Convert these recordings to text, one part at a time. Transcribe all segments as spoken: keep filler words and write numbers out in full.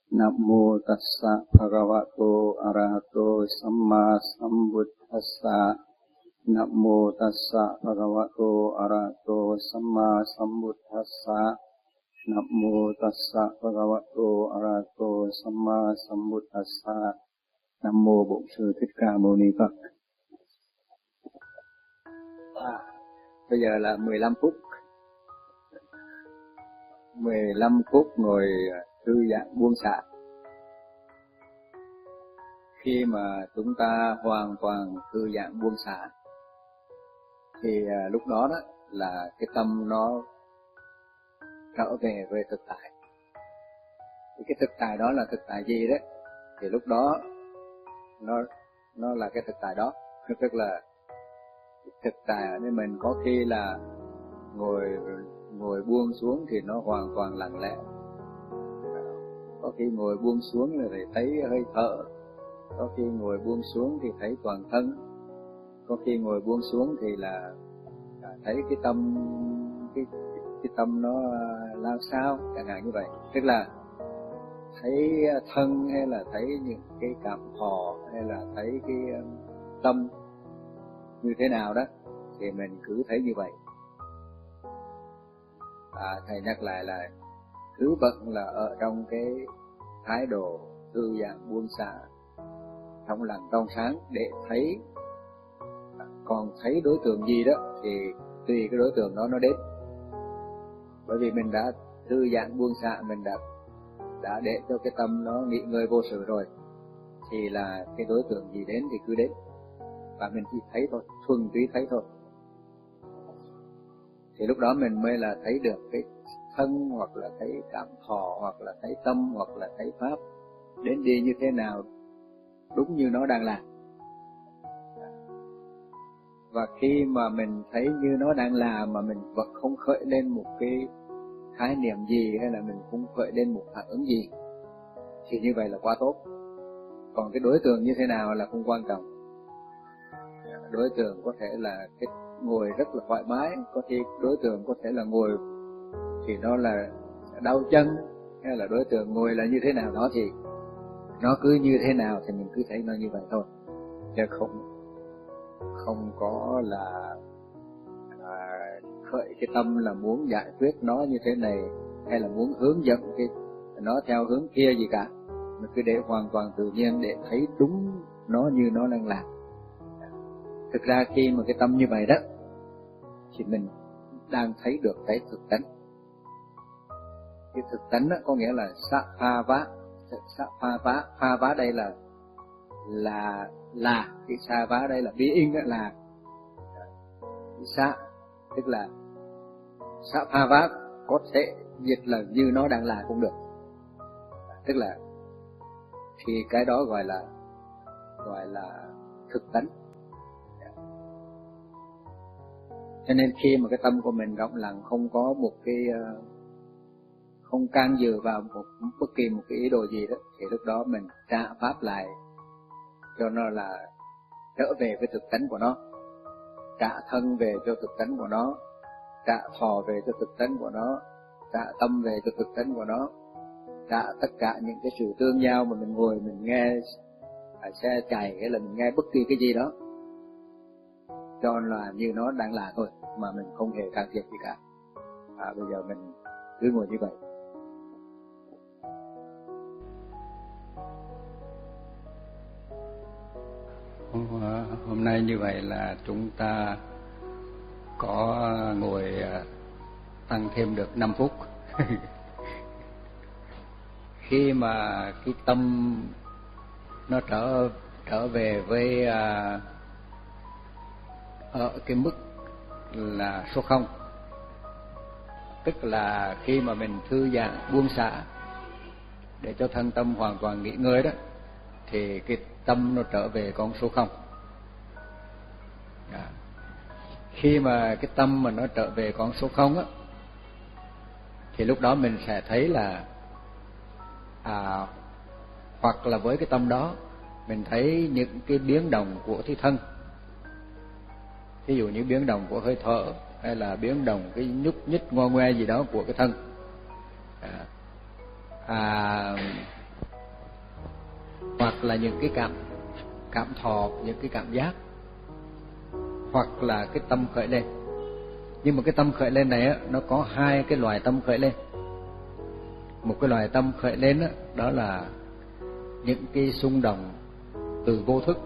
Nam mô tassa bhagavato arahato samma sambuddhassa. Nam mô tassa bhagavato arahato samma sambuddhassa. Nam mô tassa bhagavato arahato samma sambuddhassa. Nam mô Bổn Sư Thích Ca Mâu Ni Phật. À, bây giờ là mười lăm phút. mười lăm phút ngồi thư giãn buông xả. Khi mà chúng ta hoàn toàn thư giãn buông xả thì à, lúc đó đó là cái tâm nó trở về với thực tại. Thì cái thực tại đó là thực tại gì đấy? Thì lúc đó nó nó là cái thực tại đó, tức là thực tại nên mình có khi là ngồi ngồi buông xuống thì nó hoàn toàn lặng lẽ, có khi ngồi buông xuống là thấy hơi thở, có khi ngồi buông xuống thì thấy toàn thân, có khi ngồi buông xuống thì là thấy cái tâm cái cái tâm nó lao sao, chẳng hạn như vậy. Tức là thấy thân hay là thấy những cái cảm thọ hay là thấy cái tâm như thế nào đó thì mình cứ thấy như vậy. À, thầy nhắc lại là cứ vẫn là ở trong cái thái độ thư giãn buông xả, trong lặng trong sáng để thấy. Còn thấy đối tượng gì đó thì tùy cái đối tượng đó nó đến. Bởi vì mình đã thư giãn buông xả, mình đã đã để cho cái tâm nó nghỉ ngơi vô sự rồi, thì là cái đối tượng gì đến thì cứ đến, và mình chỉ thấy thôi, thuần túy thấy thôi. Thì lúc đó mình mới là thấy được cái thân, hoặc là thấy cảm thọ, hoặc là thấy tâm, hoặc là thấy pháp đến đi như thế nào, đúng như nó đang là. Và khi mà mình thấy như nó đang là mà mình vẫn không khởi lên một cái khái niệm gì, hay là mình không khởi lên một phản ứng gì, thì như vậy là quá tốt. Còn cái đối tượng như thế nào là không quan trọng. Đối tượng có thể là cái ngồi rất là thoải mái, có khi đối tượng có thể là ngồi thì nó là đau chân, hay là đối tượng ngồi là như thế nào đó, thì nó cứ như thế nào thì mình cứ thấy nó như vậy thôi, chứ không không có là à, khởi cái tâm là muốn giải quyết nó như thế này, hay là muốn hướng dẫn cái nó theo hướng kia gì cả. Mình cứ để hoàn toàn tự nhiên để thấy đúng nó như nó đang làm. Thực ra khi mà cái tâm như vậy đó thì mình đang thấy được cái thực tánh. Cái thực tánh đó có nghĩa là sa pha vá. Sa pha vá, pha vá đây là là là cái sa vá đây là being đó, là sa, tức là sa pha vá có thể dịch là như nó đang là cũng được. Tức là thì cái đó gọi là gọi là thực tánh. Cho nên khi mà cái tâm của mình rộng lặng, không có một cái không can dự vào một bất kỳ một cái ý đồ gì đó, thì lúc đó mình trả pháp lại cho nó là trở về với thực tánh của nó, trả thân về cho thực tánh của nó, trả thọ về cho thực tánh của nó, trả tâm về cho thực tánh của nó, trả tất cả những cái sự tương giao mà mình ngồi mình nghe xe chạy hay là mình nghe bất kỳ cái gì đó, cho là như nó đang là thôi, mà mình không hề can thiệp gì cả. À, bây giờ mình cứ ngồi như vậy. Hôm, hôm nay như vậy là chúng ta có ngồi tăng thêm được năm phút. Khi mà cái tâm nó trở trở về với à, ở cái mức là số không, tức là khi mà mình thư giãn buông xả để cho thân tâm hoàn toàn nghỉ ngơi đó, thì cái tâm nó trở về con số không. Đó. Khi mà cái tâm mà nó trở về con số không á, thì lúc đó mình sẽ thấy là à, hoặc là với cái tâm đó mình thấy những cái biến động của cái thân, ví dụ như biến động của hơi thở, hay là biến động cái nhúc nhích ngoe ngoe gì đó của cái thân. À, à, là những cái cảm cảm thọ, những cái cảm giác, hoặc là cái tâm khởi lên. Nhưng mà cái tâm khởi lên này á, nó có hai cái loại tâm khởi lên. Một cái loại tâm khởi lên đó, đó là những cái xung động từ vô thức.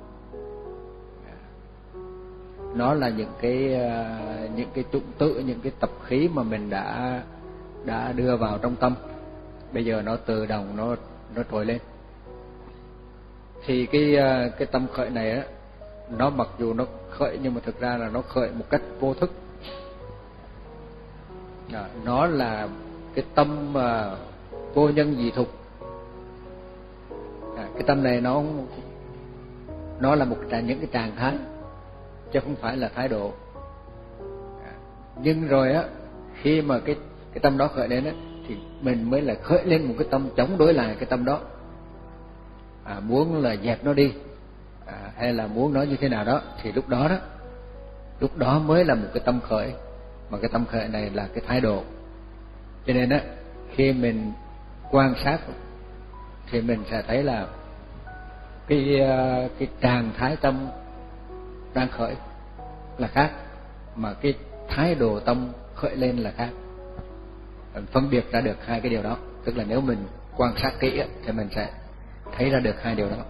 Nó là những cái những cái tụng tự, những cái tập khí mà mình đã đã đưa vào trong tâm. Bây giờ nó tự động nó nó trồi lên. Thì cái cái tâm khởi này á, nó mặc dù nó khởi nhưng mà thực ra là nó khởi một cách vô thức. À, nó là cái tâm mà vô nhân dị thục. À, cái tâm này nó nó là một trạng những cái trạng thái, chứ không phải là thái độ. À, nhưng rồi á, khi mà cái cái tâm đó khởi lên á, thì mình mới là khởi lên một cái tâm chống đối lại cái tâm đó. À, muốn là dẹp nó đi, à, hay là muốn nói như thế nào đó, thì lúc đó đó, lúc đó mới là một cái tâm khởi. Mà cái tâm khởi này là cái thái độ. Cho nên á, khi mình quan sát thì mình sẽ thấy là cái cái trạng thái tâm đang khởi là khác, mà cái thái độ tâm khởi lên là khác. Phân biệt ra được hai cái điều đó. Tức là nếu mình quan sát kỹ á, thì mình sẽ thấy ra được hai điều đó.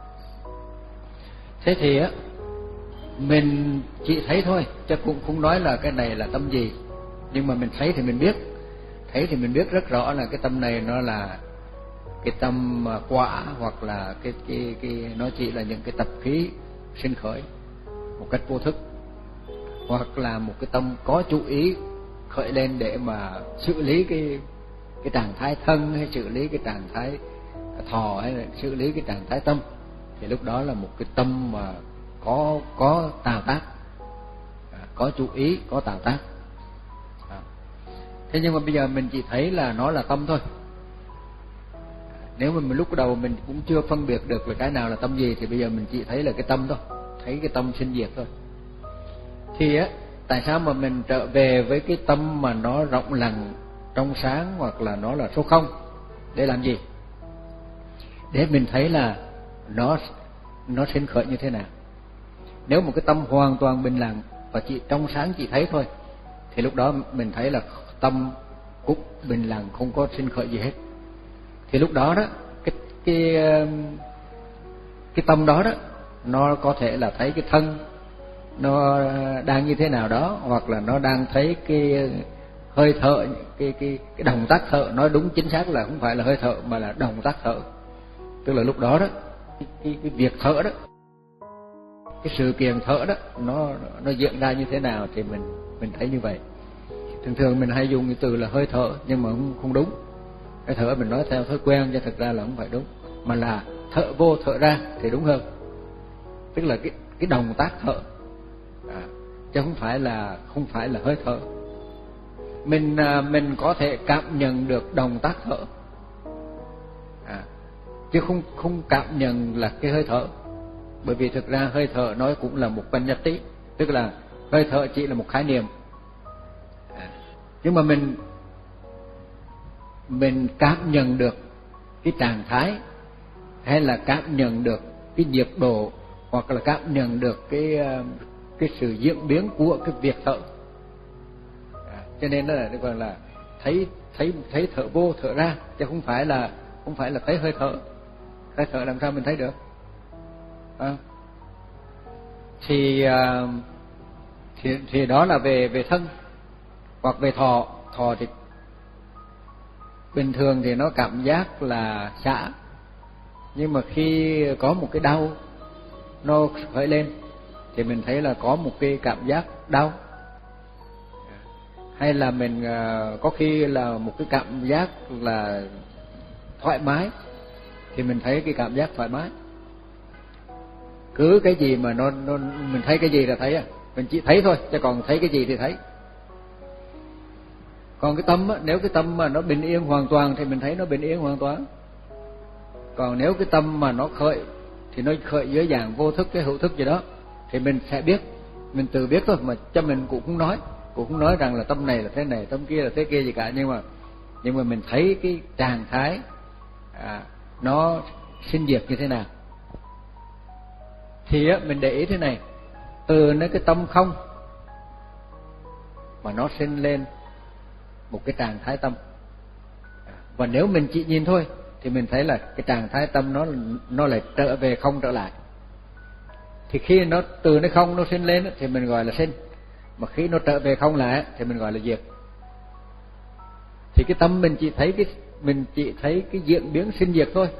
Thế thì á, mình chỉ thấy thôi, chứ cũng không nói là cái này là tâm gì. Nhưng mà mình thấy thì mình biết. Thấy thì mình biết rất rõ là cái tâm này nó là cái tâm quả, hoặc là cái cái cái nó chỉ là những cái tập khí sinh khởi một cách vô thức, hoặc là một cái tâm có chú ý khởi lên để mà xử lý cái cái trạng thái thân, hay xử lý cái trạng thái thọ, hay là xử lý cái trạng thái tâm. Thì lúc đó là một cái tâm mà có có tạo tác, có chú ý, có tạo tác. Thế nhưng mà bây giờ mình chỉ thấy là nó là tâm thôi. Nếu mà mình lúc đầu mình cũng chưa phân biệt được là cái nào là tâm gì, thì bây giờ mình chỉ thấy là cái tâm thôi, thấy cái tâm sinh diệt thôi. Thì á, tại sao mà mình trở về với cái tâm mà nó rộng lặng, trong sáng, hoặc là nó là số không? Để làm gì? Để mình thấy là nó nó sinh khởi như thế nào. Nếu một cái tâm hoàn toàn bình lặng và chỉ trong sáng chỉ thấy thôi, thì lúc đó mình thấy là tâm cũng bình lặng, không có sinh khởi gì hết. Thì lúc đó đó, cái cái cái tâm đó đó, nó có thể là thấy cái thân nó đang như thế nào đó, hoặc là nó đang thấy cái hơi thở, cái cái cái động tác thở. Nói đúng chính xác là không phải là hơi thở mà là động tác thở. Tức là lúc đó đó, cái cái việc thở đó, cái sự kiện thở đó, nó nó diễn ra như thế nào thì mình mình thấy như vậy. Thường thường mình hay dùng cái từ là hơi thở, nhưng mà không không đúng. Cái thở mình nói theo thói quen, chứ thực ra là không phải đúng, mà là thở vô thở ra thì đúng hơn. Tức là cái cái động tác thở, à, chứ không phải là không phải là hơi thở. Mình à, mình có thể cảm nhận được động tác thở, à, chứ không không cảm nhận là cái hơi thở. Bởi vì thực ra hơi thở nói cũng là mộtបញ្nhật tí, tức là hơi thở chỉ là một khái niệm. À, nhưng mà mình mình cảm nhận được cái trạng thái, hay là cảm nhận được cái nhiệt độ, hoặc là cảm nhận được cái cái sự diễn biến của cái việc thở. À, cho nên đó là gọi là thấy thấy thấy thở vô thở ra, chứ không phải là không phải là thấy hơi thở. Hơi thở làm sao mình thấy được? À, thì, thì thì đó là về về thân. Hoặc về thọ. Thọ thì bình thường thì nó cảm giác là xả, nhưng mà khi có một cái đau nó khởi lên thì mình thấy là có một cái cảm giác đau. Hay là mình có khi là một cái cảm giác là thoải mái thì mình thấy cái cảm giác thoải mái. Cứ cái gì mà nó, nó mình thấy cái gì là thấy à, mình chỉ thấy thôi, chứ còn thấy cái gì thì thấy. Còn cái tâm á, nếu cái tâm mà nó bình yên hoàn toàn thì mình thấy nó bình yên hoàn toàn. Còn nếu cái tâm mà nó khởi thì nó khởi dưới dạng vô thức, cái hữu thức gì đó, thì mình sẽ biết, mình tự biết thôi, mà cho mình cũng không nói, cũng không nói rằng là tâm này là thế này, tâm kia là thế kia gì cả. Nhưng mà nhưng mà mình thấy cái trạng thái à, nó sinh diệt như thế nào. Thì á, mình để ý thế này, từ nơi cái tâm không mà nó sinh lên một cái trạng thái tâm. Và nếu mình chỉ nhìn thôi thì mình thấy là cái trạng thái tâm nó nó lại trở về không trở lại. Thì khi nó từ nơi không nó sinh lên thì mình gọi là sinh, mà khi nó trở về không lại thì mình gọi là diệt. Thì cái tâm mình chỉ thấy cái mình chỉ thấy cái diễn biến sinh diệt thôi,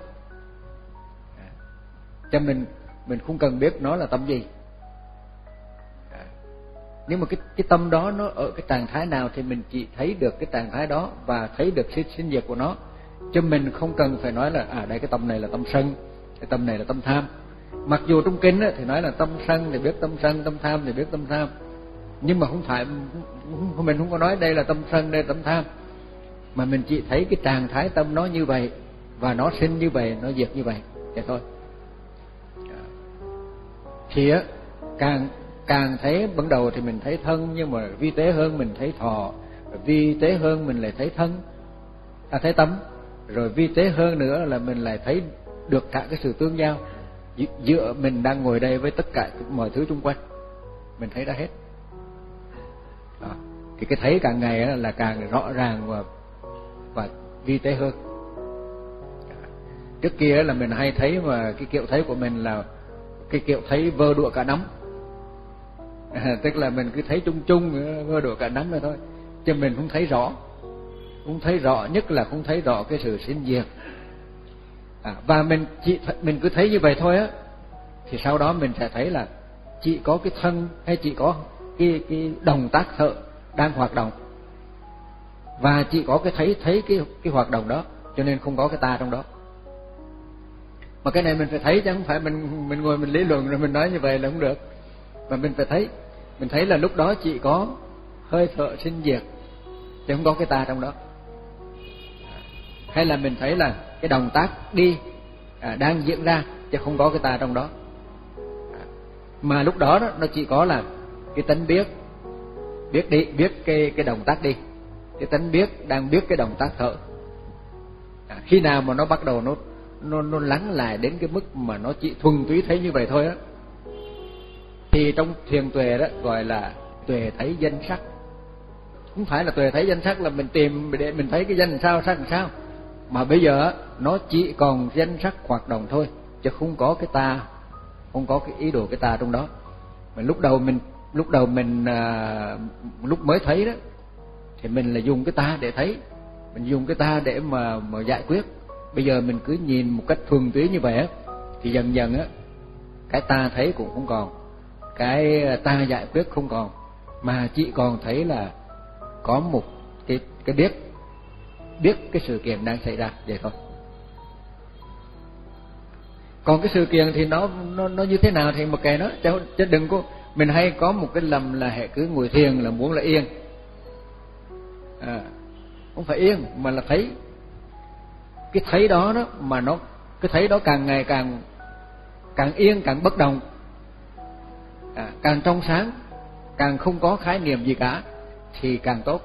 cho mình mình không cần biết nó là tâm gì. Nhưng mà cái cái tâm đó nó ở cái trạng thái nào thì mình chỉ thấy được cái trạng thái đó và thấy được sinh, sinh diệt của nó, chứ mình không cần phải nói là à đây cái tâm này là tâm sân, cái tâm này là tâm tham. Mặc dù trong kinh á, thì nói là tâm sân thì biết tâm sân, tâm tham thì biết tâm tham, nhưng mà không phải mình không có nói đây là tâm sân, đây là tâm tham, mà mình chỉ thấy cái trạng thái tâm nó như vậy và nó sinh như vậy, nó diệt như vậy, vậy thôi. Thì á, càng càng thấy ban đầu thì mình thấy thân, nhưng mà vi tế hơn mình thấy thọ, vi tế hơn mình lại thấy thân, à, thấy tâm, rồi vi tế hơn nữa là mình lại thấy được cả cái sự tương giao giữa mình đang ngồi đây với tất cả mọi thứ xung quanh, mình thấy ra hết. À, thì cái thấy càng ngày là càng rõ ràng và và vi tế hơn. Trước kia là mình hay thấy mà cái kiểu thấy của mình là cái kiểu thấy vơ đũa cả nắm, à, tức là mình cứ thấy chung chung vơ đũa cả nắm rồi thôi, chứ mình không thấy rõ, không thấy rõ, nhất là không thấy rõ cái sự sinh diệt. À, và mình chỉ mình cứ thấy như vậy thôi á, thì sau đó mình sẽ thấy là chỉ có cái thân hay chỉ có cái cái động tác thở đang hoạt động, và chỉ có cái thấy thấy cái cái hoạt động đó, cho nên không có cái ta trong đó. Mà cái này mình phải thấy chứ không phải mình mình ngồi mình lý luận rồi mình nói như vậy là không được, mà mình phải thấy, mình thấy là lúc đó chỉ có hơi thở sinh diệt chứ không có cái ta trong đó. Hay là mình thấy là cái động tác đi à, đang diễn ra chứ không có cái ta trong đó, à, mà lúc đó, đó nó chỉ có là cái tánh biết biết đi biết cái cái động tác đi, cái tánh biết đang biết cái động tác thở. À, khi nào mà nó bắt đầu nó nó nó lắng lại đến cái mức mà nó chỉ thuần túy thấy như vậy thôi á, thì trong thiền tuệ đó gọi là tuệ thấy danh sắc. Không phải là tuệ thấy danh sắc là mình tìm để mình thấy cái danh làm sao, sắc làm sao, mà bây giờ nó chỉ còn danh sắc hoạt động thôi, chứ không có cái ta, không có cái ý đồ cái ta trong đó. Mà lúc đầu mình lúc đầu mình à, lúc mới thấy đó thì mình là dùng cái ta để thấy, mình dùng cái ta để mà mà giải quyết. Bây giờ mình cứ nhìn một cách thuần túy như vậy á, thì dần dần á cái ta thấy cũng không còn, cái ta giải quyết không còn, mà chỉ còn thấy là có một cái cái biết biết cái sự kiện đang xảy ra vậy thôi. Còn cái sự kiện thì nó nó nó như thế nào thì mặc kệ nó, chứ, chứ đừng có mình hay có một cái lầm là hệ cứ ngồi thiền là muốn là yên, à, không phải yên mà là thấy. Cái thấy đó đó mà nó cái thấy đó càng ngày càng càng yên, càng bất động, à, càng trong sáng, càng không có khái niệm gì cả thì càng tốt.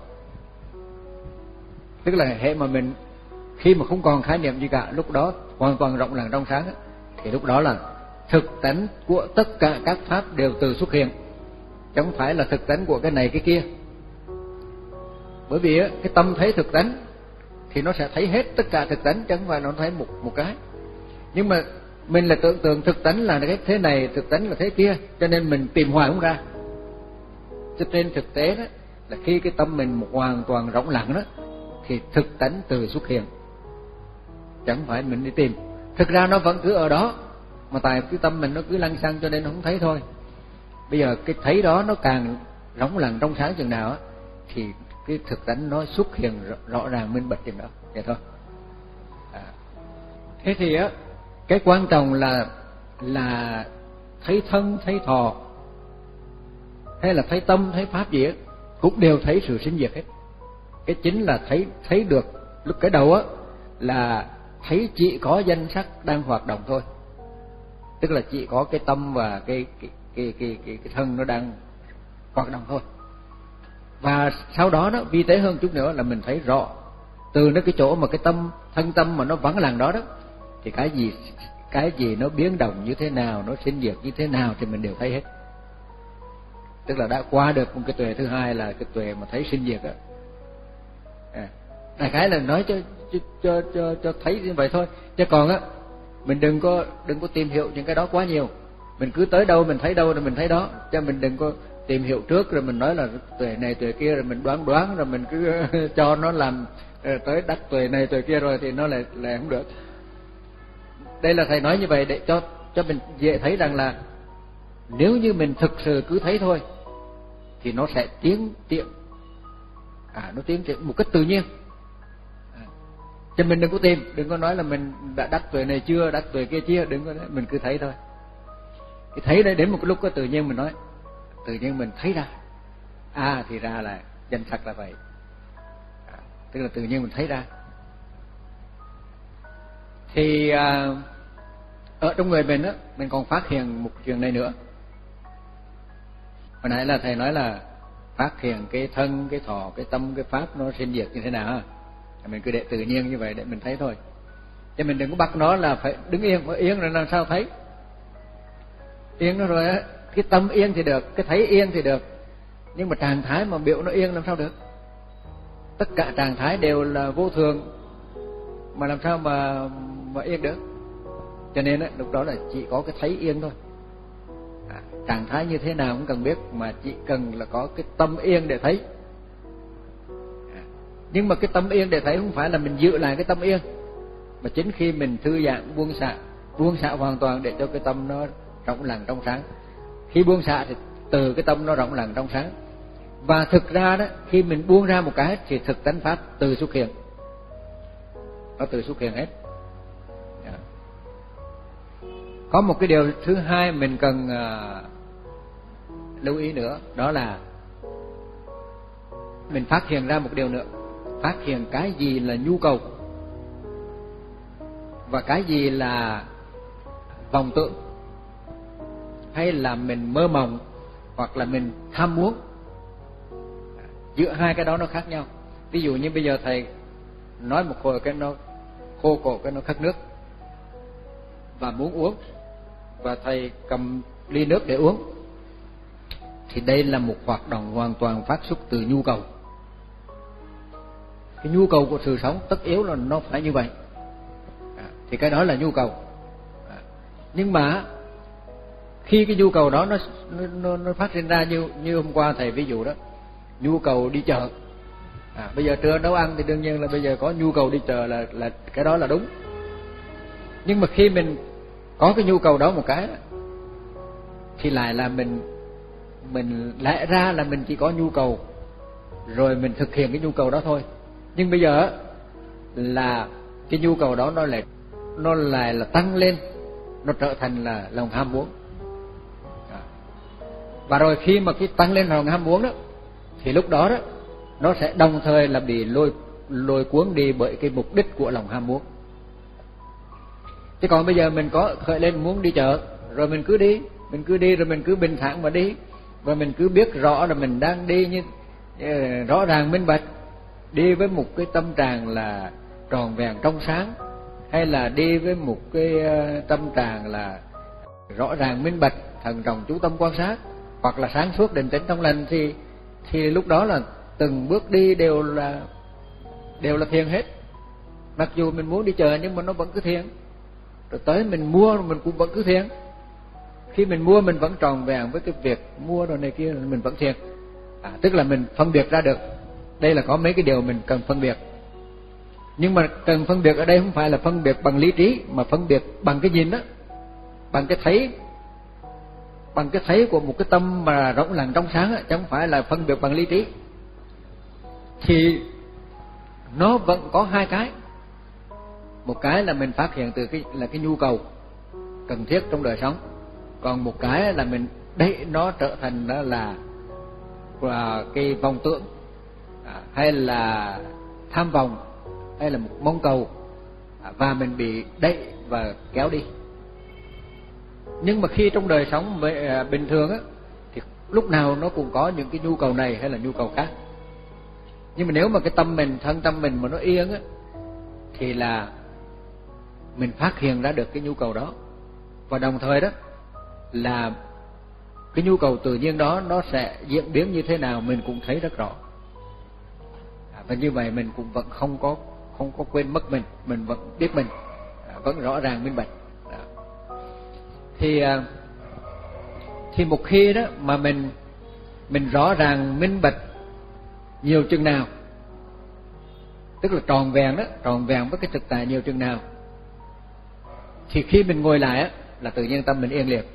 Tức là hệ mà mình khi mà không còn khái niệm gì cả, lúc đó hoàn toàn rộng lặng trong sáng, thì lúc đó là thực tánh của tất cả các pháp đều từ xuất hiện, chứ không phải là thực tánh của cái này cái kia. Bởi vì cái tâm thấy thực tánh thì nó sẽ thấy hết tất cả thực tánh, chứ không phải nó thấy một một cái. Nhưng mà mình là tưởng tượng thực tánh là cái thế này, thực tánh là thế kia, cho nên mình tìm hoài không ra. Cho nên thực tế đó là khi cái tâm mình một hoàn toàn rộng lặng đó thì thực tánh từ xuất hiện, chẳng phải mình đi tìm. Thực ra nó vẫn cứ ở đó, mà tại cái tâm mình nó cứ lăng xăng cho nên nó không thấy thôi. Bây giờ cái thấy đó nó càng rộng lặng trong sáng chừng nào á, thì cái thực tánh nó xuất hiện rõ, rõ ràng minh bạch chừng đó, vậy thôi. À. Thế thì á, cái quan trọng là là thấy thân, thấy thọ, hay là thấy tâm, thấy pháp gì á, cũng đều thấy sự sinh diệt hết. Cái chính là thấy thấy được lúc cái đầu á là thấy chỉ có danh sắc đang hoạt động thôi, tức là chỉ có cái tâm và cái cái cái cái cái, cái thân nó đang hoạt động thôi. Và sau đó đó vi tế hơn chút nữa là mình thấy rõ từ nó cái chỗ mà cái tâm thân tâm mà nó vắng lặng đó đó, thì cái gì cái gì nó biến động như thế nào, nó sinh diệt như thế nào thì mình đều thấy hết. Tức là đã qua được một cái tuệ thứ hai là cái tuệ mà thấy sinh diệt á. À, đại khái là nói cho cho cho cho, cho thấy như vậy thôi. Chứ còn á, mình đừng có đừng có tìm hiểu những cái đó quá nhiều. Mình cứ tới đâu mình thấy đâu rồi mình thấy đó, cho mình đừng có tìm hiểu trước rồi mình nói là tuệ này tuệ kia rồi mình đoán đoán rồi mình cứ cho nó làm tới đắc tuệ này tuệ kia rồi thì nó lại lại không được. Đây là thầy nói như vậy để cho cho mình dễ thấy rằng là nếu như mình thực sự cứ thấy thôi thì nó sẽ tiến tiệm, à nó tiến tiệm một cách tự nhiên. À, cho mình đừng có tìm, đừng có nói là mình đã đắc tuệ này chưa, đắc tuệ kia chưa, đừng có, mình cứ thấy thôi. Thì thấy đấy, đến một cái lúc có tự nhiên mình nói, tự nhiên mình thấy ra, à thì ra là danh sắc là vậy. À, tức là tự nhiên mình thấy ra. Thì à, ở trong người mình á, mình còn phát hiện một chuyện này nữa. Hồi nãy là thầy nói là phát hiện cái thân, cái thọ, cái tâm, cái pháp nó sinh diệt như thế nào. Mình cứ để tự nhiên như vậy để mình thấy thôi. Chứ mình đừng có bắt nó là phải đứng yên, mà yên rồi làm sao thấy. Yên nó rồi á, cái tâm yên thì được, cái thấy yên thì được. Nhưng mà trạng thái mà biểu nó yên làm sao được. Tất cả trạng thái đều là vô thường, mà làm sao mà mà yên được. Cho nên á, lúc đó là chỉ có cái thấy yên thôi. À, trạng thái như thế nào cũng cần biết, mà chỉ cần là có cái tâm yên để thấy. À, nhưng mà cái tâm yên để thấy không phải là mình giữ lại cái tâm yên, mà chính khi mình thư giãn buông xả, buông xả hoàn toàn để cho cái tâm nó rộng lặng trong sáng. Khi buông xả thì từ cái tâm nó rộng lặng trong sáng. Và thực ra đó, khi mình buông ra một cái thì thực tánh pháp từ xuất hiện, nó từ xuất hiện hết. Yeah. Có một cái điều thứ hai mình cần uh, lưu ý nữa, đó là mình phát hiện ra một điều nữa, phát hiện cái gì là nhu cầu và cái gì là vọng tưởng, hay là mình mơ mộng hoặc là mình tham muốn. Giữa hai cái đó nó khác nhau. Ví dụ như bây giờ thầy nói một hồi cái nó khô cổ, cái nó khát nước và muốn uống, và thầy cầm ly nước để uống, thì đây là một hoạt động hoàn toàn phát xuất từ nhu cầu. Cái nhu cầu của sự sống tất yếu là nó phải như vậy. À, thì cái đó là nhu cầu. À, nhưng mà khi cái nhu cầu đó nó nó, nó phát sinh ra như như hôm qua thầy ví dụ đó, nhu cầu đi chợ. À, bây giờ trưa nấu ăn thì đương nhiên là bây giờ có nhu cầu đi chợ là là cái đó là đúng. Nhưng mà khi mình có cái nhu cầu đó một cái thì lại là mình mình lẽ ra là mình chỉ có nhu cầu rồi mình thực hiện cái nhu cầu đó thôi. Nhưng bây giờ là cái nhu cầu đó nó lại nó lại là tăng lên, nó trở thành là lòng ham muốn. Và rồi khi mà cái tăng lên lòng ham muốn đó thì lúc đó đó nó sẽ đồng thời là bị lôi lôi cuốn đi bởi cái mục đích của lòng ham muốn. Chứ còn bây giờ mình có khởi lên muốn đi chợ rồi mình cứ đi, mình cứ đi rồi mình cứ bình thản mà đi, và mình cứ biết rõ là mình đang đi như rõ ràng minh bạch, đi với một cái tâm trạng là tròn vẹn trong sáng, hay là đi với một cái tâm trạng là rõ ràng minh bạch, thận trọng chú tâm quan sát, hoặc là sáng suốt định tĩnh trong lành, thì thì lúc đó là từng bước đi đều là đều là thiền hết. Mặc dù mình muốn đi chợ nhưng mà nó vẫn cứ thiền. Rồi tới mình mua mình cũng vẫn cứ thiền. Khi mình mua mình vẫn tròn vẹn với cái việc mua đồ này kia, mình vẫn thiền. À, tức là mình phân biệt ra được. Đây là có mấy cái điều mình cần phân biệt. Nhưng mà cần phân biệt ở đây không phải là phân biệt bằng lý trí, mà phân biệt bằng cái nhìn đó, bằng cái thấy, bằng cái thấy của một cái tâm mà rộng lặng trong sáng á, chứ không phải là phân biệt bằng lý trí. Thì nó vẫn có hai cái. Một cái là mình phát hiện từ cái là cái nhu cầu cần thiết trong đời sống, còn một cái là mình đẩy nó trở thành đó là là cái vọng tưởng, à, hay là tham vọng, hay là một mong cầu, à, và mình bị đẩy và kéo đi. Nhưng mà khi trong đời sống với, bình thường á, thì lúc nào nó cũng có những cái nhu cầu này hay là nhu cầu khác. Nhưng mà nếu mà cái tâm mình, thân tâm mình mà nó yên á, thì là mình phát hiện ra được cái nhu cầu đó, và đồng thời đó là cái nhu cầu tự nhiên đó nó sẽ diễn biến như thế nào mình cũng thấy rất rõ. Và như vậy mình cũng vẫn không có không có quên mất mình, mình vẫn biết mình, vẫn rõ ràng minh bạch. Thì thì một khi đó mà mình mình rõ ràng minh bạch nhiều chừng nào, tức là tròn vẹn đó, tròn vẹn với cái thực tại nhiều chừng nào, thì khi mình ngồi lại á là tự nhiên tâm mình yên liền,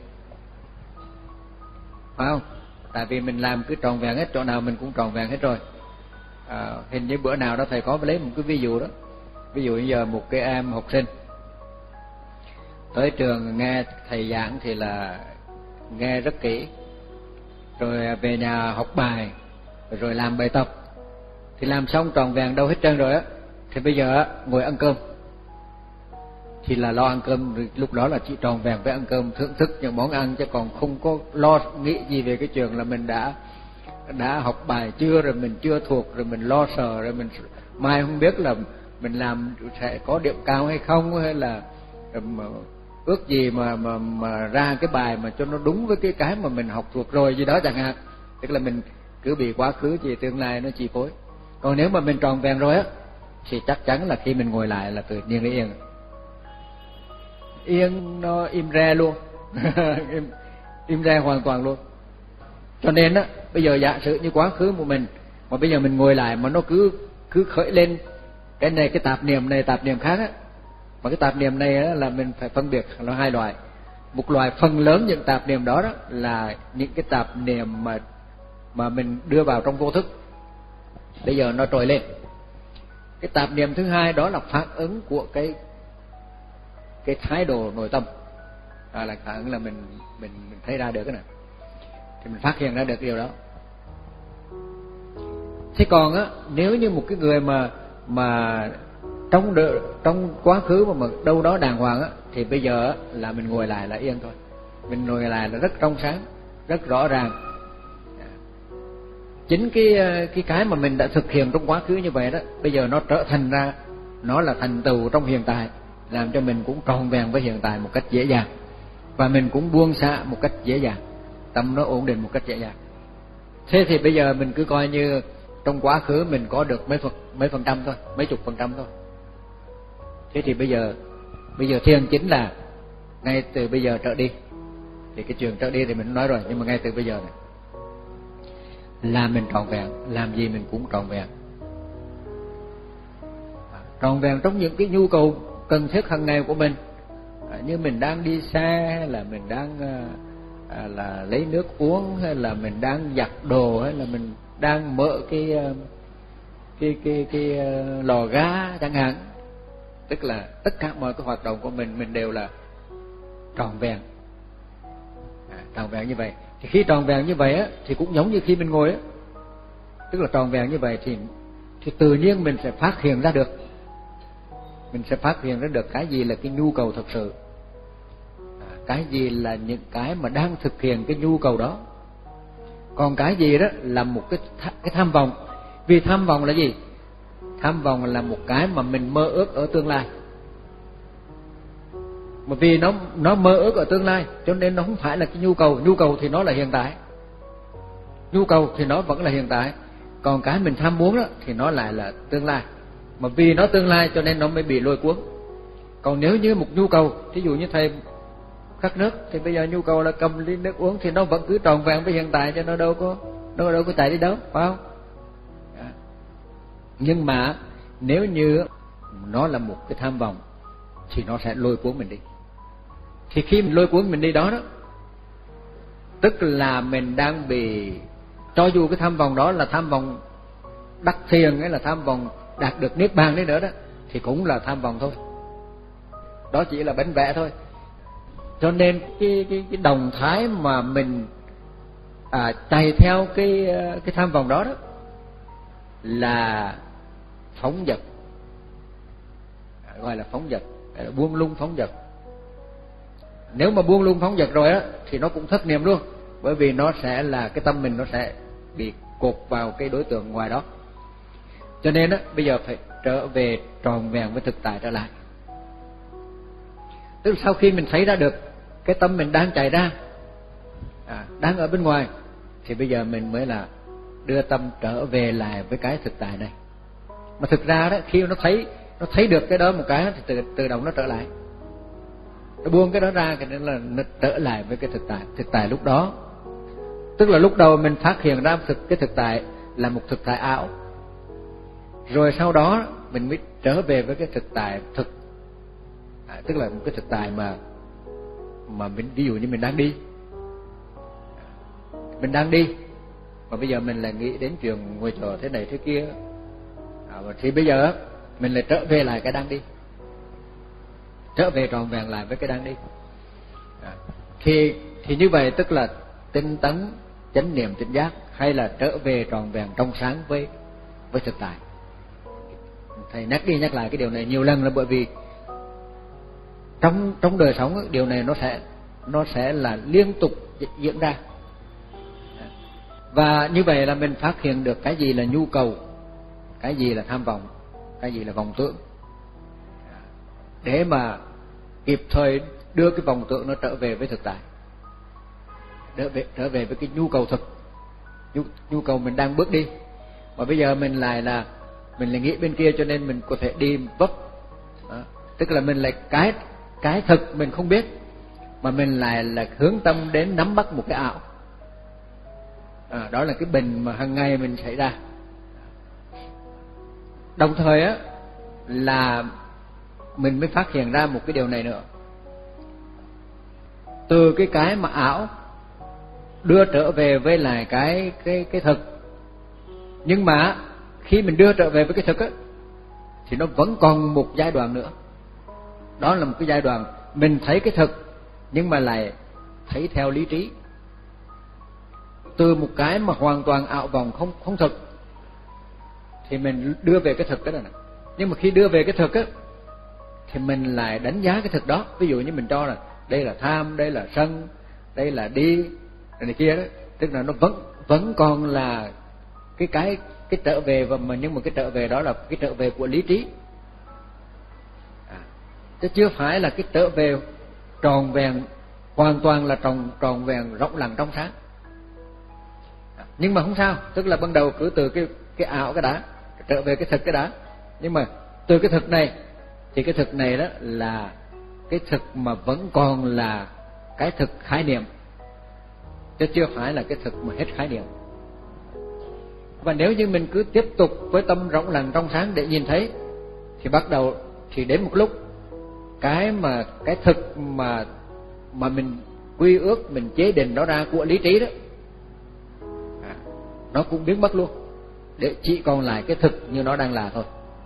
phải không? Tại vì mình làm cứ tròn vẹn hết, chỗ nào mình cũng tròn vẹn hết rồi. À, hình như bữa nào đó thầy có lấy một cái ví dụ đó, ví dụ bây giờ một cái em học sinh tới trường nghe thầy giảng thì là nghe rất kỹ, rồi về nhà học bài, rồi làm bài tập, thì làm xong tròn vẹn đâu hết trơn rồi á, thì bây giờ ngồi ăn cơm thì là lo ăn cơm, lúc đó là chỉ tròn vẹn với ăn cơm, thưởng thức những món ăn, chứ còn không có lo nghĩ gì về cái chuyện là mình đã đã học bài chưa, rồi mình chưa thuộc, rồi mình lo sợ, rồi mình mai không biết là mình làm sẽ có điểm cao hay không, hay là mà ước gì mà mà mà ra cái bài mà cho nó đúng với cái cái mà mình học thuộc rồi gì đó chẳng hạn. Tức là mình cứ bị quá khứ gì tương lai nó chi phối. Còn nếu mà mình tròn vẹn rồi á thì chắc chắn là khi mình ngồi lại là tự nhiên nó yên, yên nó im re luôn im, im re hoàn toàn luôn. Cho nên á bây giờ giả sử như quá khứ của mình mà bây giờ mình ngồi lại mà nó cứ cứ khởi lên cái này, cái tạp niệm này tạp niệm khác á, mà cái tạp niệm này á là mình phải phân biệt là hai loại. Một loại phần lớn những tạp niệm đó đó là những cái tạp niệm mà mà mình đưa vào trong vô thức, bây giờ nó trồi lên. Cái tạp niệm thứ hai đó là phản ứng của cái cái thái độ nội tâm, đó là phản ứng là mình mình mình thấy ra được cái này, thì mình phát hiện ra được điều đó. Thế còn á, nếu như một cái người mà mà trong đợi, trong quá khứ mà, mà đâu đó đàng hoàng á, thì bây giờ á, là mình ngồi lại là yên thôi, mình ngồi lại là rất trong sáng, rất rõ ràng. Chính cái cái cái mà mình đã thực hiện trong quá khứ như vậy đó, bây giờ nó trở thành ra, nó là thành tựu trong hiện tại, làm cho mình cũng tròn vẹn với hiện tại một cách dễ dàng, và mình cũng buông xả một cách dễ dàng, tâm nó ổn định một cách dễ dàng. Thế thì bây giờ mình cứ coi như trong quá khứ mình có được mấy phần mấy phần trăm thôi, mấy chục phần trăm thôi. Thế thì bây giờ bây giờ thiền chính là ngay từ bây giờ trở đi, thì cái chuyện trở đi thì mình nói rồi, nhưng mà ngay từ bây giờ này là mình tròn vẹn, làm gì mình cũng tròn vẹn, tròn vẹn trong những cái nhu cầu cần thiết hàng ngày của mình. À, như mình đang đi xe, hay là mình đang à, là lấy nước uống, hay là mình đang giặt đồ, hay là mình đang mở cái cái cái cái, cái lò ga chẳng hạn. Tức là tất cả mọi cái hoạt động của mình mình đều là tròn vẹn, à, tròn vẹn như vậy. Thì khi tròn vẹn như vậy á, thì cũng giống như khi mình ngồi á, tức là tròn vẹn như vậy thì thì tự nhiên mình sẽ phát hiện ra được, mình sẽ phát hiện ra được cái gì là cái nhu cầu thực sự, à, cái gì là những cái mà đang thực hiện cái nhu cầu đó, còn cái gì đó là một cái cái tham vọng. Vì tham vọng là gì? Tham vọng là một cái mà mình mơ ước ở tương lai, mà vì nó nó mơ ước ở tương lai cho nên nó không phải là cái nhu cầu. Nhu cầu thì nó là hiện tại, nhu cầu thì nó vẫn là hiện tại, còn cái mình tham muốn đó thì nó lại là tương lai, mà vì nó tương lai cho nên nó mới bị lôi cuốn. Còn nếu như một nhu cầu, thí dụ như thầy khát nước, thì bây giờ nhu cầu là cầm ly nước uống, thì nó vẫn cứ tròn vẹn với hiện tại, cho nó đâu có nó đâu có chạy đi đâu, phải không? Nhưng mà nếu như nó là một cái tham vọng thì nó sẽ lôi cuốn mình đi. Thì khi mình lôi cuốn mình đi đó đó, tức là mình đang bị, cho dù cái tham vọng đó là tham vọng đắc thiền hay là tham vọng đạt được niết bàn đi nữa đó, thì cũng là tham vọng thôi, đó chỉ là bánh vẽ thôi. Cho nên cái cái cái động thái mà mình à, chạy theo cái cái tham vọng đó đó là phóng dật, gọi là phóng dật, buông lung phóng dật. Nếu mà buông lung phóng dật rồi á thì nó cũng thất niệm luôn, bởi vì nó sẽ là cái tâm mình nó sẽ bị cột vào cái đối tượng ngoài đó. Cho nên á bây giờ phải trở về tròn vẹn với thực tại trở lại. Tức là sau khi mình thấy ra được cái tâm mình đang chạy ra, à, đang ở bên ngoài, thì bây giờ mình mới là đưa tâm trở về lại với cái thực tại này. Mà thực ra đó, khi nó thấy nó thấy được cái đó một cái thì tự, tự động nó trở lại, nó buông cái đó ra, cho nên là nó trở lại với cái thực tại. Thực tại lúc đó, tức là lúc đầu mình phát hiện ra thực cái thực tại là một thực tại ảo, rồi sau đó mình mới trở về với cái thực tại thực, à, tức là một cái thực tại mà mà mình, ví dụ như mình đang đi, mình đang đi mà bây giờ mình lại nghĩ đến chuyện ngồi chờ thế này thế kia, à, thì bây giờ mình lại trở về lại cái đang đi, trở về trọn vẹn lại với cái đang đi, à, thì thì như vậy tức là tinh tấn chánh niệm tỉnh giác, hay là trở về trọn vẹn trong sáng với với thực tại. Thầy nhắc đi nhắc lại cái điều này nhiều lần là bởi vì trong trong đời sống điều này nó sẽ nó sẽ là liên tục diễn ra, và như vậy là mình phát hiện được cái gì là nhu cầu, cái gì là tham vọng, cái gì là vọng tưởng, để mà kịp thời đưa cái vọng tưởng nó trở về với thực tại, trở về trở về với cái nhu cầu thực, nhu, nhu cầu mình đang bước đi. Và bây giờ mình lại là mình lại nghĩ bên kia, cho nên mình có thể đi vấp, đó. Tức là mình lại cái cái thực mình không biết, mà mình lại là hướng tâm đến nắm bắt một cái ảo, à, đó là cái bệnh mà hàng ngày mình xảy ra. Đồng thời á là mình mới phát hiện ra một cái điều này nữa, từ cái cái mà ảo đưa trở về với lại cái cái cái thực, nhưng mà khi mình đưa trở về với cái thực á thì nó vẫn còn một giai đoạn nữa, đó là một cái giai đoạn mình thấy cái thực nhưng mà lại thấy theo lý trí, từ một cái mà hoàn toàn ảo vọng không không thực thì mình đưa về cái thực cái đó này. Nhưng mà khi đưa về cái thực á thì mình lại đánh giá cái thực đó, ví dụ như mình cho là đây là tham, đây là sân, đây là đi này kia đó, tức là nó vẫn vẫn còn là cái cái cái trở về, và mà nhưng mà cái trở về đó là cái trở về của lý trí, à, chứ chưa phải là cái trở về tròn vẹn, hoàn toàn là tròn tròn vẹn rộng lặng trong sáng. À, nhưng mà không sao, tức là ban đầu cứ từ cái cái ảo cái đã trở về cái thực cái đã, nhưng mà từ cái thực này thì cái thực này đó là cái thực mà vẫn còn là cái thực khái niệm, chứ chưa phải là cái thực mà hết khái niệm. Và nếu như mình cứ tiếp tục với tâm rộng lặng trong sáng để nhìn thấy, thì bắt đầu thì đến một lúc cái mà cái thực mà mà mình quy ước, mình chế định nó ra của lý trí đó, à, nó cũng biến mất luôn, để chỉ còn lại cái thực như nó đang là thôi.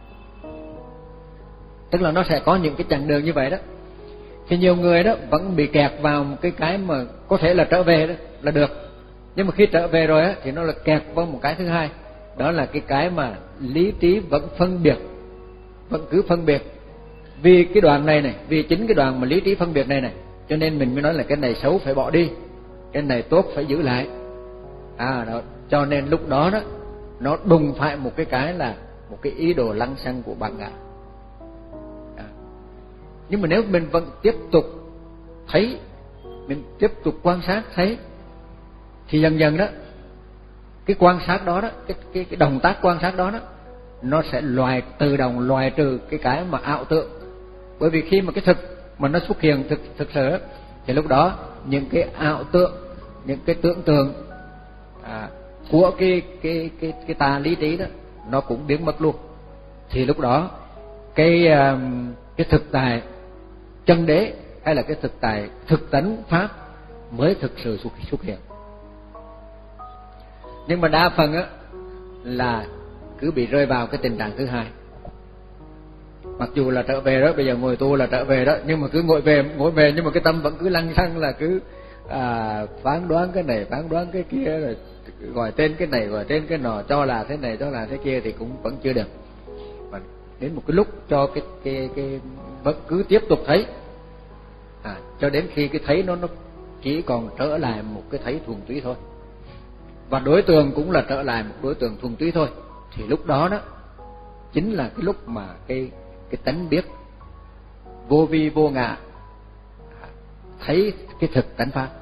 Tức là nó sẽ có những cái chặng đường như vậy đó. Thì nhiều người đó vẫn bị kẹt vào một cái cái mà có thể là trở về đó là được, nhưng mà khi trở về rồi á thì nó là kẹt vào một cái thứ hai, đó là cái cái mà lý trí vẫn phân biệt, vẫn cứ phân biệt. Vì cái đoạn này này, vì chính cái đoạn mà lý trí phân biệt này này, cho nên mình mới nói là cái này xấu phải bỏ đi, cái này tốt phải giữ lại. À đó, cho nên lúc đó đó nó đùng phải một cái cái là một cái ý đồ lăng xăng của bản ngã. À. Nhưng mà nếu mình vẫn tiếp tục thấy, mình tiếp tục quan sát thấy, thì dần dần đó cái quan sát đó đó, cái cái cái động tác quan sát đó đó, nó sẽ loại tự động loại trừ cái cái mà ảo tưởng. Bởi vì khi mà cái thực mà nó xuất hiện thực thực sự đó, thì lúc đó những cái ảo tưởng, những cái tưởng tượng à, của cái cái cái cái tà lý trí đó nó cũng biến mất luôn. Thì lúc đó cái cái thực tại chân đế hay là cái thực tại thực tánh pháp mới thực sự xuất, xuất hiện. Nhưng mà đa phần á là cứ bị rơi vào cái tình trạng thứ hai. Mặc dù là trở về đó, bây giờ ngồi tu là trở về đó, nhưng mà cứ ngồi về ngồi về nhưng mà cái tâm vẫn cứ lăng xăng là cứ à, phán đoán cái này phán đoán cái kia, rồi gọi tên cái này gọi tên cái nọ, cho là thế này cho là thế kia thì cũng vẫn chưa được. Và đến một cái lúc cho cái cái cái vẫn cứ tiếp tục thấy, à, cho đến khi cái thấy nó nó chỉ còn trở lại một cái thấy thuần túy thôi, và đối tượng cũng là trở lại một đối tượng thuần túy thôi, thì lúc đó đó chính là cái lúc mà cái cái tánh biết vô vi vô ngã thấy cái thực tánh pháp.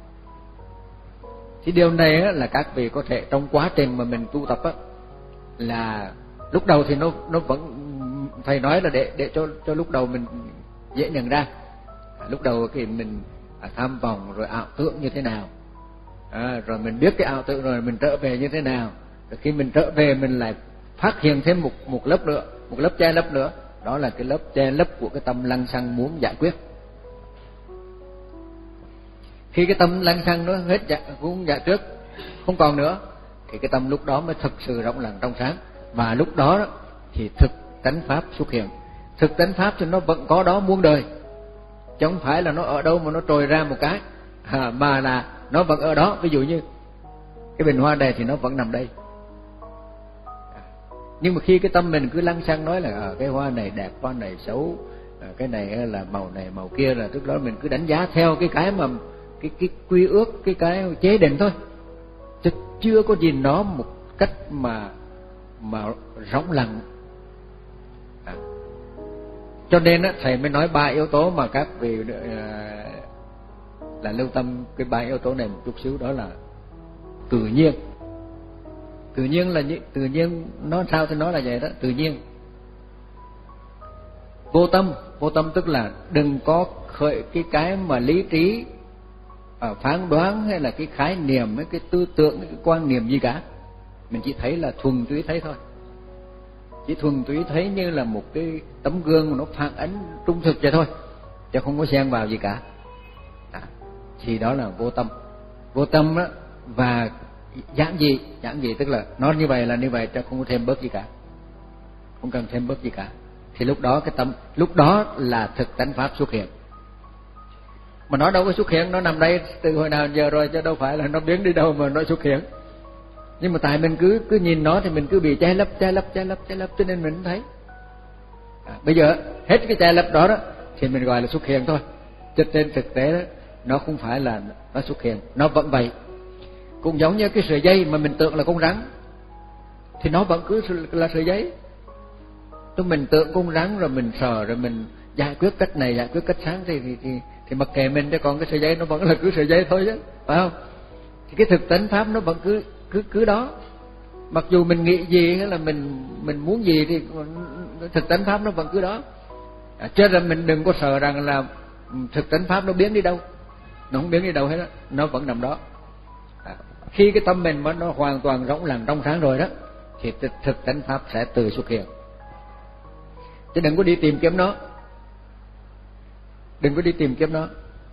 Thì điều này á, là các vị có thể trong quá trình mà mình tu tập á, là lúc đầu thì nó nó vẫn, thầy nói là để để cho cho lúc đầu mình dễ nhận ra. À, lúc đầu thì mình à, tham vọng rồi ảo tưởng như thế nào, à, rồi mình biết cái ảo tưởng rồi mình trở về như thế nào. Rồi khi mình trở về mình lại phát hiện thêm một một lớp nữa, một lớp che lấp nữa, đó là cái lớp che lấp của cái tâm lăng xăng muốn giải quyết. Khi cái tâm lăng xăng nó hết giải, muốn giải quyết không còn nữa, thì cái tâm lúc đó mới thực sự rộng lặng trong sáng, và lúc đó, đó thì thực tánh pháp xuất hiện. Thực tánh pháp thì nó vẫn có đó muôn đời, chứ không phải là nó ở đâu mà nó trồi ra một cái, à, mà là nó vẫn ở đó. Ví dụ như cái bình hoa này thì nó vẫn nằm đây, nhưng mà khi cái tâm mình cứ lăng xăng nói là à, cái hoa này đẹp, hoa này xấu, à, cái này là màu này màu kia, là trước đó mình cứ đánh giá theo cái cái mà cái cái quy ước, cái cái chế định thôi, chứ chưa có nhìn nó một cách mà mà rộng lặng. À, cho nên á, thầy mới nói ba yếu tố mà các vị à, là lưu tâm cái ba yếu tố này một chút xíu, đó là tự nhiên. Tự nhiên là như, tự nhiên nó sao thì nó là vậy đó, tự nhiên. Vô tâm, vô tâm tức là đừng có khởi cái cái mà lý trí à, phán đoán hay là cái khái niệm, hay cái tư tưởng, cái quan niệm gì cả. Mình chỉ thấy là thuần túy thấy thôi, chỉ thuần túy thấy như là một cái tấm gương mà nó phản ánh trung thực vậy thôi, chứ không có xen vào gì cả. À, thì đó là vô tâm. Vô tâm đó, và giản dị, giản dị tức là nó như vậy là như vậy, chứ không có thêm bớt gì cả, không cần thêm bớt gì cả. Thì lúc đó cái tâm, lúc đó là thực tánh pháp xuất hiện. Mà nó đâu có xuất hiện, nó nằm đây từ hồi nào giờ rồi, chứ đâu phải là nó biến đi đâu mà nó xuất hiện. Nhưng mà tại mình cứ cứ nhìn nó thì mình cứ bị che lấp, che lấp, che lấp, che lấp, cho nên mình không thấy. À, bây giờ hết cái che lấp đó đó thì mình gọi là xuất hiện thôi, chứ trên thực tế đó, nó không phải là nó xuất hiện, nó vẫn vậy. Cũng giống như cái sợi dây mà mình tưởng là con rắn, thì nó vẫn cứ là sợi dây. Tôi mình tưởng con rắn rồi mình sờ rồi mình giải quyết cách này, giải quyết cách sáng thì thì thì, thì mặc kệ mình, chứ còn cái sợi dây nó vẫn là cứ sợi dây thôi chứ, phải không? Thì cái thực tánh pháp nó vẫn cứ cứ cứ đó. Mặc dù mình nghĩ gì hay là mình mình muốn gì thì thực tánh pháp nó vẫn cứ đó. À, cho nên mình đừng có sợ rằng là thực tánh pháp nó biến đi đâu, nó không biến đi đâu hết đó, nó vẫn nằm đó. À, khi cái tâm mình mà nó hoàn toàn rỗng lặng trong sáng rồi đó, thì thực tánh pháp sẽ tự xuất hiện, chứ đừng có đi tìm kiếm nó, đừng có đi tìm kiếm nó.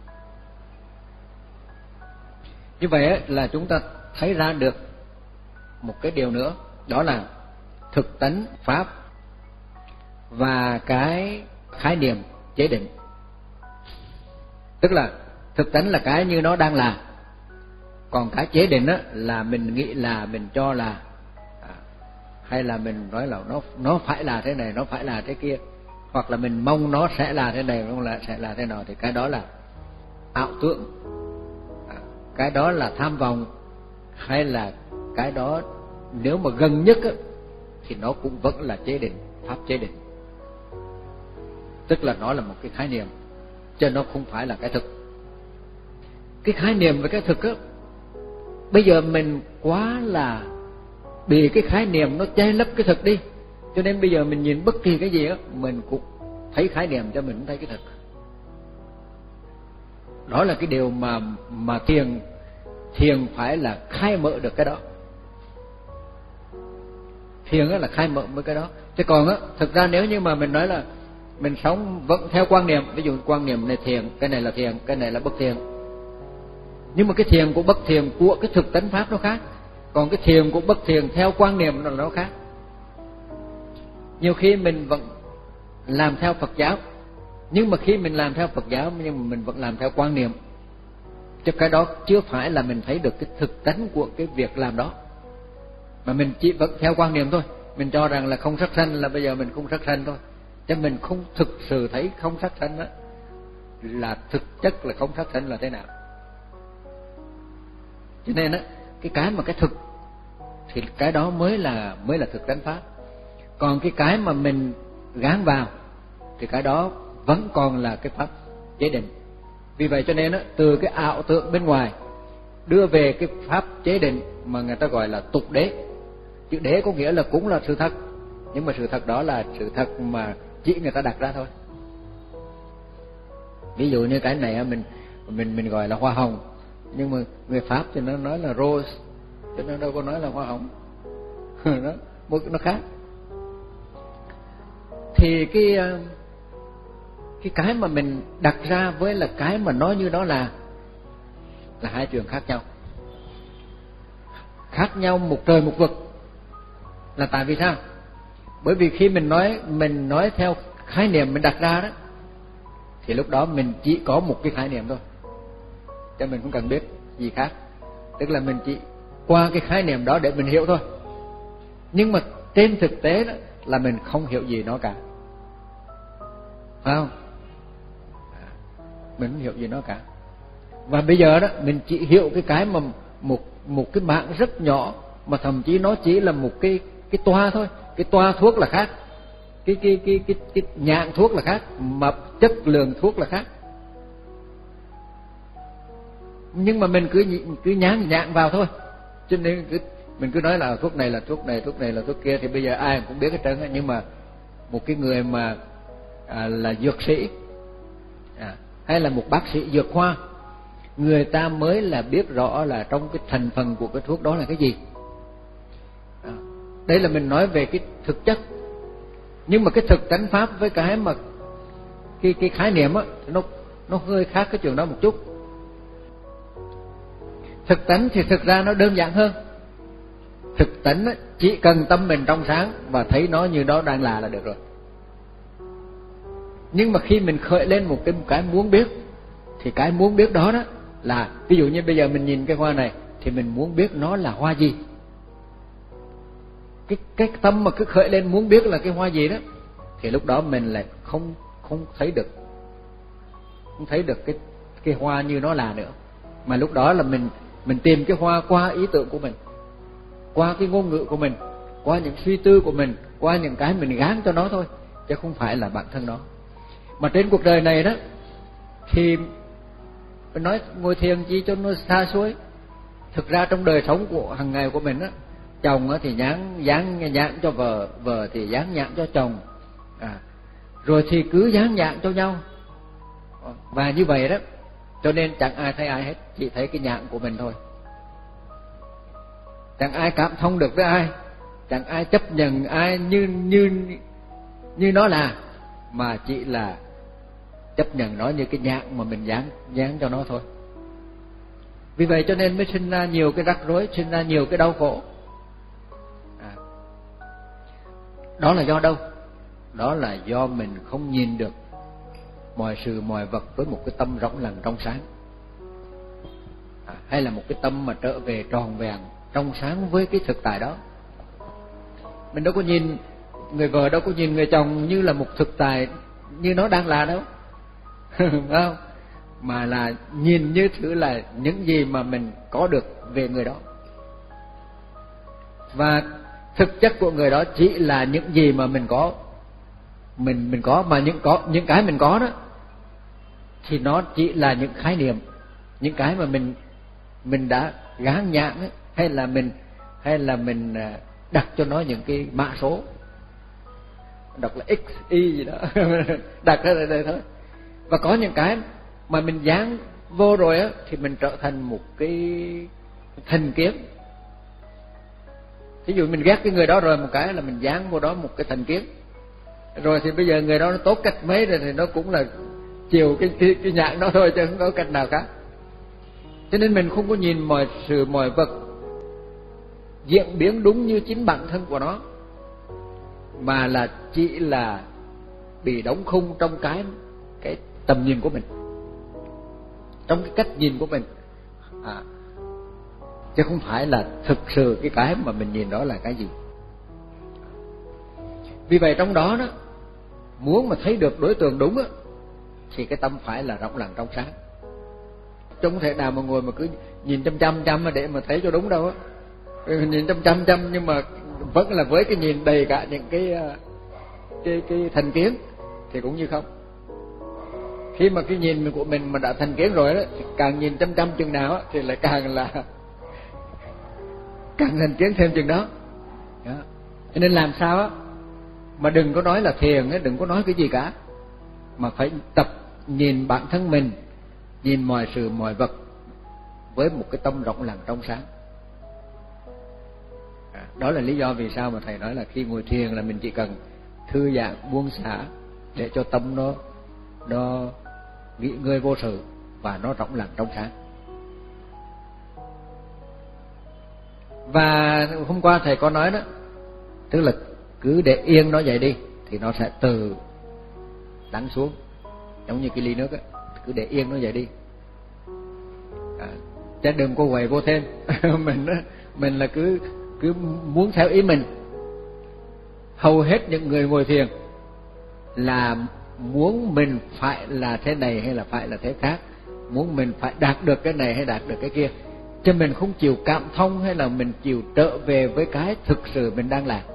Như vậy là chúng ta thấy ra được một cái điều nữa, đó là thực tánh pháp và cái khái niệm chế định. Tức là thực tánh là cái như nó đang là, còn cái chế định á là mình nghĩ là, mình cho là, à, hay là mình nói là nó nó phải là thế này, nó phải là thế kia, hoặc là mình mong nó sẽ là thế này, mong là sẽ là thế nào, thì cái đó là ảo tưởng, à, cái đó là tham vọng, hay là cái đó nếu mà gần nhất á, thì nó cũng vẫn là chế định, pháp chế định. Tức là nó là một cái khái niệm, chứ nó không phải là cái thực. Cái khái niệm và cái thực á, bây giờ mình quá là bị cái khái niệm nó che lấp cái thực đi, cho nên bây giờ mình nhìn bất kỳ cái gì á, mình cũng thấy khái niệm cho mình không thấy cái thực. Đó là cái điều mà mà thiền thiền phải là khai mở được cái đó. Thiền á là khai mở với cái đó. Chứ còn á, thực ra nếu như mà mình nói là mình sống vẫn theo quan niệm, ví dụ quan niệm này thiền, cái này là thiền, cái này là bất thiền, nhưng mà cái thiền của bất thiền của cái thực tánh pháp nó khác, còn cái thiền của bất thiền theo quan niệm nó nó khác. Nhiều khi mình vẫn làm theo Phật giáo, nhưng mà khi mình làm theo Phật giáo nhưng mà mình vẫn làm theo quan niệm, chứ cái đó chưa phải là mình thấy được cái thực tánh của cái việc làm đó, mà mình chỉ vẫn theo quan niệm thôi. Mình cho rằng là không sát sanh là bây giờ mình không sát sanh thôi, chứ mình không thực sự thấy không sát sanh đó là thực chất là không sát sanh là thế nào. Cho nên á, cái cái mà cái thực thì cái đó mới là mới là thực tánh pháp. Còn cái cái mà mình gán vào thì cái đó vẫn còn là cái pháp chế định. Vì vậy cho nên á, từ cái ảo tưởng bên ngoài đưa về cái pháp chế định mà người ta gọi là tục đế. Chữ đế có nghĩa là cũng là sự thật, nhưng mà sự thật đó là sự thật mà chỉ người ta đặt ra thôi. Ví dụ như cái này mình mình mình gọi là hoa hồng, nhưng mà người Pháp thì nó nói là rose, cho nên đâu có nói là hoa hồng. nó một nó khác. Thì cái cái cái mà mình đặt ra với là cái mà nói như đó là là hai chuyện khác nhau, khác nhau một trời một vực. Là tại vì sao? Bởi vì khi mình nói mình nói theo khái niệm mình đặt ra đó, thì lúc đó mình chỉ có một cái khái niệm thôi, cho mình không cần biết gì khác. Tức là mình chỉ qua cái khái niệm đó để mình hiểu thôi. Nhưng mà trên thực tế đó là mình không hiểu gì nó cả, phải không? Mình không hiểu gì nó cả. Và bây giờ đó mình chỉ hiểu cái cái mà một một cái mạng rất nhỏ, mà thậm chí nó chỉ là một cái cái toa thôi. Cái toa thuốc là khác, cái cái cái cái cái nhãn thuốc là khác, mà chất lượng thuốc là khác. Nhưng mà mình cứ cứ nhán nhãn vào thôi, cho nên cứ mình cứ nói là thuốc này là thuốc này, thuốc này là thuốc kia, thì bây giờ ai cũng biết hết trơn á. Nhưng mà một cái người mà à, là dược sĩ à, hay là một bác sĩ dược khoa, người ta mới là biết rõ là trong cái thành phần của cái thuốc đó là cái gì. À, đây là mình nói về cái thực chất. Nhưng mà cái thực chánh pháp với cái mà cái cái khái niệm á, nó nó hơi khác cái trường đó một chút. Thực tánh thì thực ra nó đơn giản hơn. Thực tánh á, chỉ cần tâm mình trong sáng và thấy nó như nó đang là là được rồi. Nhưng mà khi mình khởi lên một cái một cái muốn biết, thì cái muốn biết đó đó là, ví dụ như bây giờ mình nhìn cái hoa này thì mình muốn biết nó là hoa gì. Cái cái tâm mà cứ khởi lên muốn biết là cái hoa gì đó, thì lúc đó mình lại không không thấy được không thấy được cái cái hoa như nó là nữa. Mà lúc đó là mình mình tìm cái hoa qua ý tưởng của mình, qua cái ngôn ngữ của mình, qua những suy tư của mình, qua những cái mình gán cho nó thôi, chứ không phải là bản thân nó. Mà trên cuộc đời này đó, thì mình nói ngồi thiền chi cho nó xa xôi. Thực ra trong đời sống của hàng ngày của mình á, chồng á thì dán dán nhãn cho vợ, vợ thì dán nhãn cho chồng, à, rồi thì cứ dán nhãn cho nhau. Và như vậy đó, cho nên chẳng ai thấy ai hết, chỉ thấy cái nhãn của mình thôi. Chẳng ai cảm thông được với ai, chẳng ai chấp nhận ai như như như nó là, mà chỉ là chấp nhận nó như cái nhãn mà mình dán dán cho nó thôi. Vì vậy cho nên mới sinh ra nhiều cái rắc rối, sinh ra nhiều cái đau khổ. À, đó là do đâu? Đó là do mình không nhìn được mọi sự mọi vật với một cái tâm rỗng lặng trong sáng, à, hay là một cái tâm mà trở về tròn vẹn trong sáng với cái thực tại đó. Mình đâu có nhìn người vợ, đâu có nhìn người chồng như là một thực tại như nó đang là đâu. Không? Mà là nhìn như thứ là những gì mà mình có được về người đó. Và thực chất của người đó chỉ là những gì mà mình có. Mình mình có mà những có những cái mình có đó thì nó chỉ là những khái niệm, những cái mà mình mình đã gán nhãn ấy, hay là mình hay là mình đặt cho nó những cái mã số, đọc là x y gì đó, đặt ra đây thôi. Và có những cái mà mình dán vô rồi á, thì mình trở thành một cái thành kiến. Ví dụ mình ghét cái người đó rồi, một cái là mình dán vô đó một cái thành kiến. Rồi thì bây giờ người đó nó tốt cách mấy rồi thì nó cũng là chiều cái cái, cái nhãn đó thôi, chứ không có cách nào khác. Cho nên mình không có nhìn mọi sự mọi vật diễn biến đúng như chính bản thân của nó, mà là chỉ là bị đóng khung trong cái cái tầm nhìn của mình, trong cái cách nhìn của mình, à, chứ không phải là thực sự cái cái mà mình nhìn đó là cái gì. Vì vậy trong đó đó, muốn mà thấy được đối tượng đúng á, thì cái tâm phải là rộng lặng trong sáng. Chứ không thể nào mà ngồi mà cứ nhìn chăm chăm chăm để mà thấy cho đúng đâu á. Nhìn chăm chăm chăm nhưng mà vẫn là với cái nhìn đầy cả những cái cái cái thành kiến thì cũng như không. khi mà cái nhìn của mình mà đã thành kiến rồi đó, thì càng nhìn chăm chăm chừng nào thì lại càng là càng thành kiến thêm chừng đó. Đó. Cho nên làm sao á mà đừng có nói là thiền ấy, đừng có nói cái gì cả, mà phải tập nhìn bản thân mình, nhìn mọi sự mọi vật với một cái tâm rộng lặng trong sáng. À, đó là lý do vì sao mà thầy nói là khi ngồi thiền là mình chỉ cần thư giãn buông xả để cho tâm nó nó nghỉ ngơi vô sự và nó rộng lặng trong sáng. Và hôm qua thầy có nói đó, tức là cứ để yên nó vậy đi thì nó sẽ từ lắng xuống, giống như cái ly nước á, cứ để yên nó vậy đi. À, chứ đừng có quậy vô thêm. mình đó, mình là cứ cứ muốn theo ý mình. Hầu hết những người ngồi thiền là muốn mình phải là thế này hay là phải là thế khác, muốn mình phải đạt được cái này hay đạt được cái kia, chứ mình không chịu cảm thông hay là mình chịu trở về với cái thực sự mình đang làm,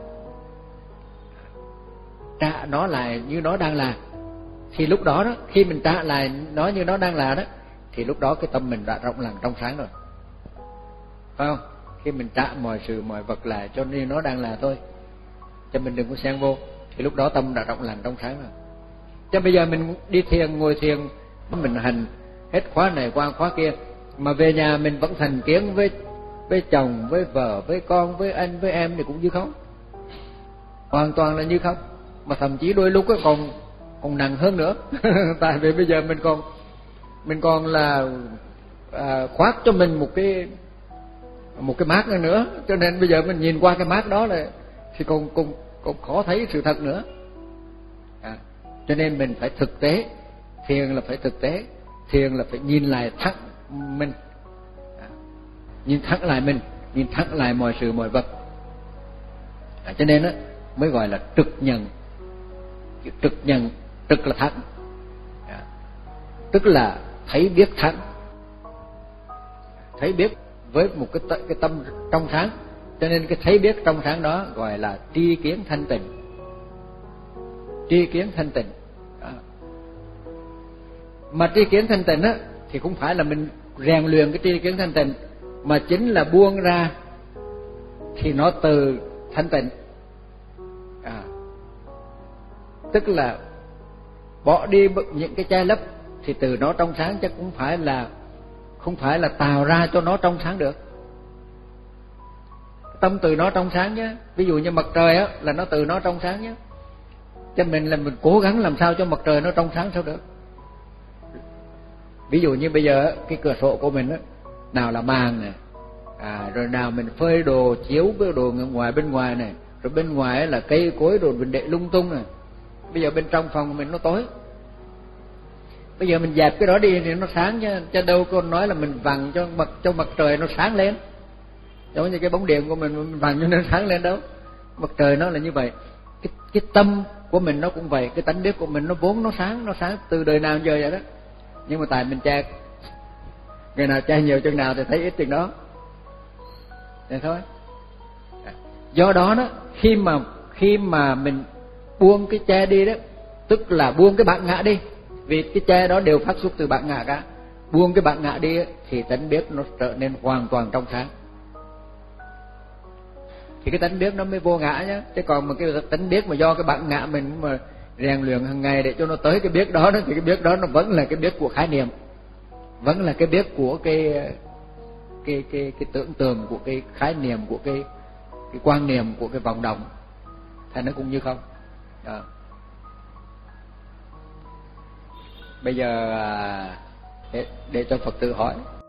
trả nó lại như nó đang là. Thì lúc đó đó, khi mình trả lại nó như nó đang là đó, thì lúc đó cái tâm mình đã rộng lặng trong sáng rồi, phải không? Khi mình trả mọi sự mọi vật lại cho nên nó đang là thôi, cho mình đừng có xen vô, thì lúc đó tâm đã rộng lặng trong sáng rồi. Chứ bây giờ mình đi thiền, ngồi thiền, mình hành hết khóa này qua khóa kia, mà về nhà mình vẫn thành kiến với với chồng, với vợ, với con, với anh, với em thì cũng như không, hoàn toàn là như không, mà thậm chí đôi lúc còn còn nặng hơn nữa. Tại vì bây giờ mình còn mình còn là à, khoác cho mình một cái một cái mác nữa, cho nên bây giờ mình nhìn qua cái mác đó là thì còn còn còn khó thấy sự thật nữa. À, cho nên mình phải thực tế, thiền là phải thực tế, thiền là phải nhìn lại thẳng mình, à, nhìn thẳng lại mình, nhìn thẳng lại mọi sự mọi vật. À, cho nên á mới gọi là trực nhận. Trực nhận, trực là thẳng, à, tức là thấy biết thẳng, thấy biết với một cái t- cái tâm trong sáng. Cho nên cái thấy biết trong sáng đó gọi là tri kiến thanh tịnh. Tri kiến thanh tịnh. Đó. Mà tri kiến thanh tịnh á thì không phải là mình rèn luyện cái tri kiến thanh tịnh, mà chính là buông ra thì nó từ thanh tịnh. À, tức là bỏ đi những cái che lấp thì từ nó trong sáng, chứ cũng phải là không phải là tạo ra cho nó trong sáng được. Tâm từ nó trong sáng nhé. Ví dụ như mặt trời á là nó từ nó trong sáng nhé, cho mình là mình cố gắng làm sao cho mặt trời nó trong sáng sao được. Ví dụ như bây giờ cái cửa sổ của mình á, nào là màn này, à, rồi nào mình phơi đồ chiếu với đồ ngoài bên ngoài này, rồi bên ngoài là cây cối đồ mình để lung tung này. Bây giờ bên trong phòng của mình nó tối, bây giờ mình dẹp cái đó đi thì nó sáng chứ, chứ đâu có nói là mình vặn cho mặt cho mặt trời nó sáng lên, giống như cái bóng điện của mình mình vặn cho nó sáng lên đâu. Mặt trời nó là như vậy, cái cái tâm của mình nó cũng vậy, cái tánh biết của mình nó vốn nó sáng, nó sáng từ đời nào giờ vậy đó. Nhưng mà tại mình che, ngày nào che nhiều chừng nào thì thấy ít chừng đó, vậy thôi. Do đó đó, khi mà khi mà mình buông cái che đi đó, tức là buông cái bản ngã đi, vì cái che đó đều phát xuất từ bản ngã cả. Buông cái bản ngã đi thì tánh biết nó trở nên hoàn toàn trong sáng, thì cái tánh biết nó mới vô ngã nhá. Chứ còn mà cái tánh biết mà do cái bản ngã mình mà rèn luyện hàng ngày để cho nó tới cái biết đó, đó thì cái biết đó nó vẫn là cái biết của khái niệm, vẫn là cái biết của cái cái cái cái tưởng tượng, của cái khái niệm, của cái cái quan niệm, của cái vọng động, thành nó cũng như không. Đó. Bây giờ để, để cho Phật tử hỏi.